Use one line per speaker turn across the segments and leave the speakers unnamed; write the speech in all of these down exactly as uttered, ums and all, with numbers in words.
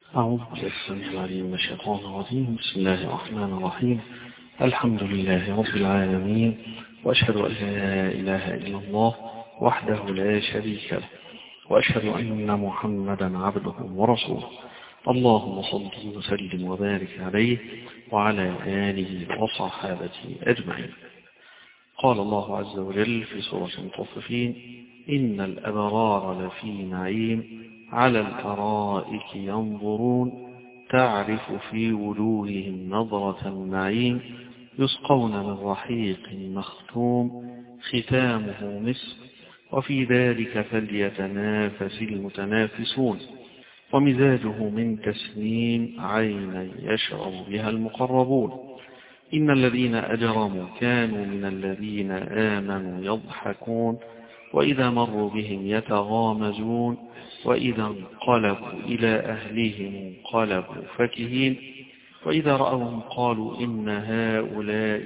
أعوذ بالله السميع العليم من الشيطان الرجيم. بسم الله الرحمن الرحيم. الحمد لله رب العالمين، وأشهد أن لا إله إلا الله وحده لا شريك له، وأشهد أن محمدا عبده ورسوله. اللهم صل وسلم وبارك عليه وعلى آله وصحابته أجمعين. قال الله عز وجل في سورة المطففين: إن الأبرار لفي نعيم على الأرائك ينظرون تعرف في وجوههم نظرة النعيم يسقون من رحيق مختوم ختامه مسك وفي ذلك فليتنافس المتنافسون ومزاجه من تسنيم عينا يشرب بها المقربون. إن الذين أجرموا كانوا من الذين آمنوا يضحكون وإذا مروا بهم يتغامزون وإذا انقلبوا إلى أهلهم انقلبوا فكهين وإذا رأوهم قالوا إن هؤلاء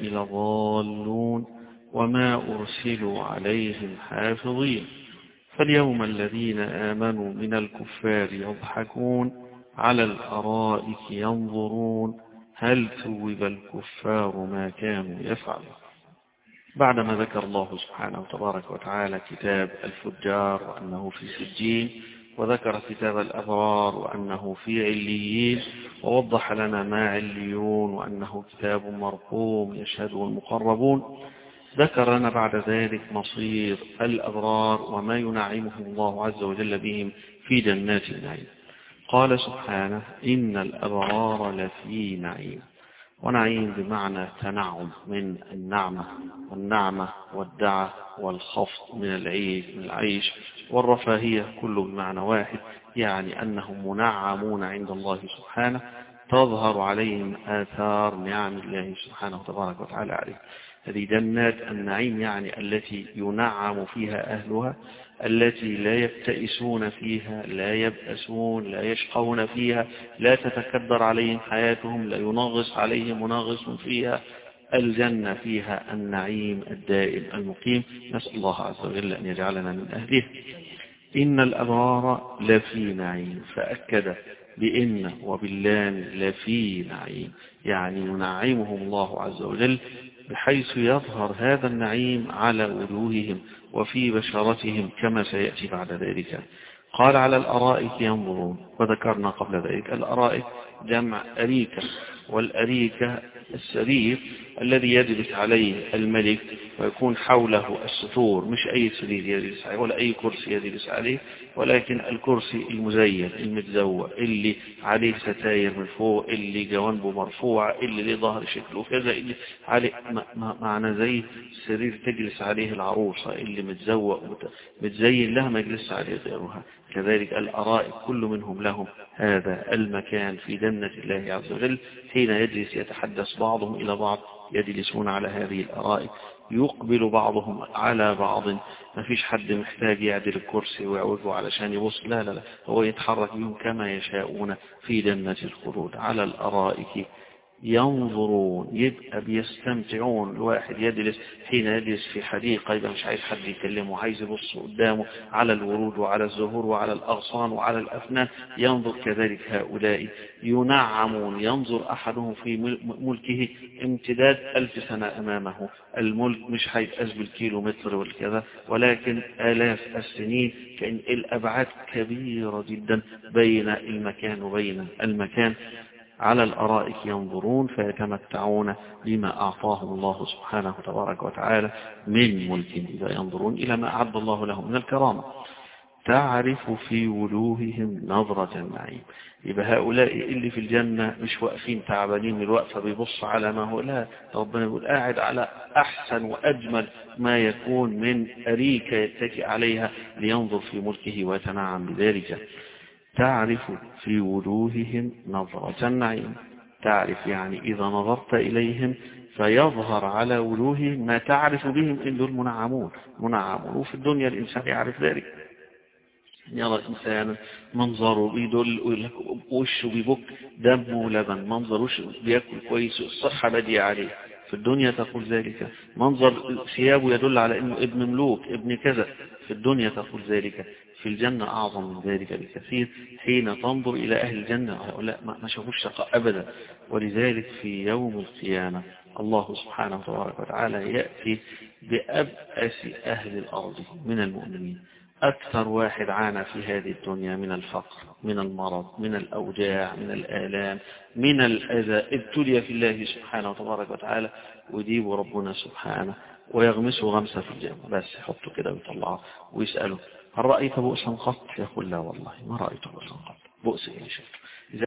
لضالون وما أرسلوا عليهم حافظين. فاليوم الذين آمنوا من الكفار يضحكون على الأرائك ينظرون هل ثوب الكفار ما كانوا يفعلون. بعدما ذكر الله سبحانه تبارك وتعالى كتاب الفجار وأنه في سجين، وذكر كتاب الأبرار وأنه في عليين، ووضح لنا ما عليون وأنه كتاب مرقوم يشهده المقربون، ذكر لنا بعد ذلك مصير الأبرار وما ينعمهم الله عز وجل بهم في جنات النعيم. قال سبحانه: إن الأبرار لفي نعيم. ونعيم بمعنى تنعم من النعمة، والنعمة والدعة والخفض من العيش من العيش والرفاهية كله بمعنى واحد، يعني أنهم منعمون عند الله سبحانه، تظهر عليهم آثار نعم الله سبحانه تبارك وتعالى عليه. هذه جنات النعيم يعني التي ينعم فيها أهلها، التي لا يبتئسون فيها، لا يبأسون، لا يشقون فيها، لا تتكدر عليهم حياتهم، لا ينغص عليهم منغص فيها. الجنة فيها النعيم الدائم المقيم، نسأل الله عز وجل أن يجعلنا من أهله. إن الأبرار لفي نعيم، فأكد بإن وباللام لفي نعيم، يعني ينعمهم الله عز وجل بحيث يظهر هذا النعيم على وجوههم وفي بشرتهم كما سيأتي بعد ذلك. قال: على الأرائك ينظرون، وذكرنا قبل ذلك الأرائك جمع أريكة، والأريكة السرير الذي يجلس عليه الملك ويكون حوله الستور، مش أي سرير يجلس عليه ولا أي كرسي يجلس عليه، ولكن الكرسي المزين المتزوق اللي عليه ستاير من فوق، اللي جوانبه مرفوعة، اللي له ظهر شكله كذا، اللي عليه معنى زي السرير تجلس عليه العروسة اللي متزوق متزين لها ما يجلس عليه غيرها. كذلك الأرائك كل منهم لهم هذا المكان في جنة الله عز وجل. حين يجلس يتحدث بعضهم إلى بعض يجلسون على هذه الأرائك، يقبل بعضهم على بعض، ما فيش حد محتاج يعدل الكرسي ويعوده علشان يبص، لا لا لا، هو يتحرك بهم كما يشاءون في جنة الخلود. على الأرائك ينظرون، يبقى بيستمتعون. الواحد يجلس حين يجلس في حديقة يبقى مش عايز حد يكلمه، عايز يبص قدامه على الورود وعلى الزهور وعلى الأغصان وعلى الأفنان، ينظر. كذلك هؤلاء ينعمون، ينظر أحدهم في ملكه امتداد ألف سنة أمامه. الملك مش هيتقاس بالكيلو متر والكذا، ولكن آلاف السنين، كأن الأبعاد كبيرة جدا بين المكان وبين المكان. على الأرائك ينظرون فيتمتعون بما أعطاهم الله سبحانه تبارك وتعالى من ملك، إذا ينظرون إلى ما أعد الله لهم من الكرامة. تعرف في وجوههم نظرة النعيم. يبقى هؤلاء اللي في الجنة مش واقفين تعبانين من الوقفة بيبص على ما هو، لا، ربنا يقول قاعد على أحسن وأجمل ما يكون من أريكة يتكئ عليها لينظر في ملكه ويتنعم بذلك. تعرف في وجوههم نظرة النعيم. تعرف يعني إذا نظرت إليهم فيظهر على وجوههم ما تعرف بهم إن دول منعمون منعمون. وفي الدنيا الإنسان يعرف ذلك، يرى إنسانا منظره بيدل وشه بيبك دمه لبن، منظر وشه بيأكل كويس، الصحة بدي عليه، في الدنيا تقول ذلك. منظر ثيابه يدل على أنه ابن ملوك ابن كذا، في الدنيا تقول ذلك. في الجنة أعظم من ذلك بكثير. حين تنظر إلى أهل الجنة هؤلاء ما شافوش شقاء أبدا. ولذلك في يوم القيامة الله سبحانه وتبارك وتعالى يأتي بأبأس أهل الأرض من المؤمنين. أكثر واحد عانى في هذه الدنيا من الفقر، من المرض، من الأوجاع، من الآلام، من الأذى، ابتلي في الله سبحانه وتبارك وتعالى، ويجيب ربنا سبحانه ويغمسه غمسة في الجنة، بس يحطه كده ويطلعه ويسأله هل رأيت بؤسا قط؟ يقول لا والله ما رأيت بؤسا قط. بؤس إيه شفت؟